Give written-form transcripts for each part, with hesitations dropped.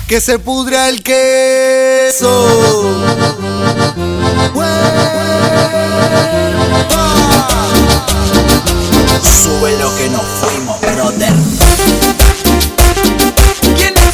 que se pudra el queso. Sube lo que nos fuimos, brother. ¿Quién es?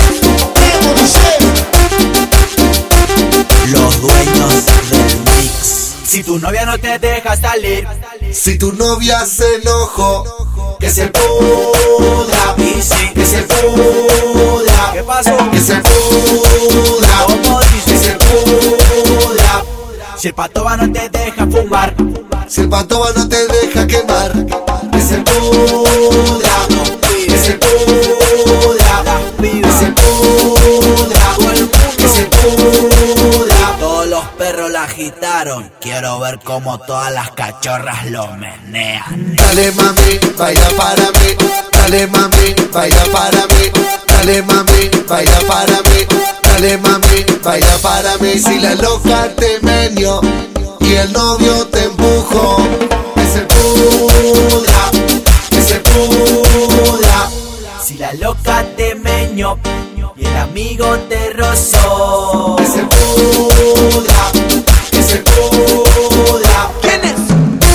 Los dueños del mix. Si tu novia no te deja salir, Si tu novia se enojó, que se pudra. Y sí, que se pudra. ¿Qué pasó? que se pudra. ¿Cómo dice? Que se pudra. Si el patoba no te deja fumar, Si el patoba no te deja quemar, que se pudra. Que se pudra. Que se pudra. Que se pudra. todos los perros la agitaron. Quiero ver cómo todas las cachorras lo menean. Dale mami, baila para mí. Dale mami, baila para mí. Dale mami, baila para mí. Dale mami, baila para mí. Si la loca te meñó y el novio te empujó, que se pudra, que se pudra. Si la loca te meñó y el amigo te rozó, Que se pudra, que se pudra. ¿quién es?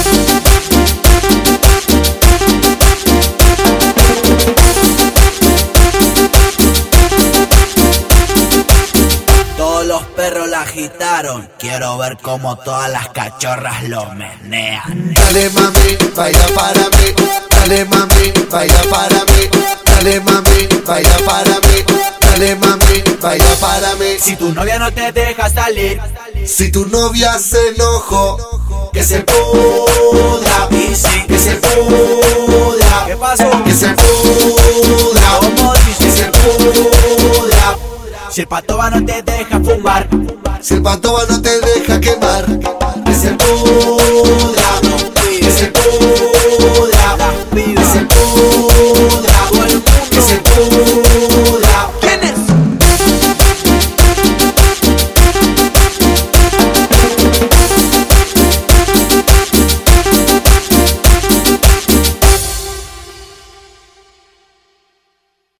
Todos los perros la agitaron. Quiero ver cómo todas las cachorras lo menean. Dale mami, baila para mí. Dale mami, baila para mí. Dale mami, baila para mí. Dale mami, baila para mí. Si tu novia no te deja salir, Si tu novia se enojó, que se pudra. Y sí, que se pudra. ¿Qué pasó? que se pudra. ¿Cómo dice? Que se pudra. Si el patoba no te deja fumar, Si el patoba no te deja quemar, que se pudra.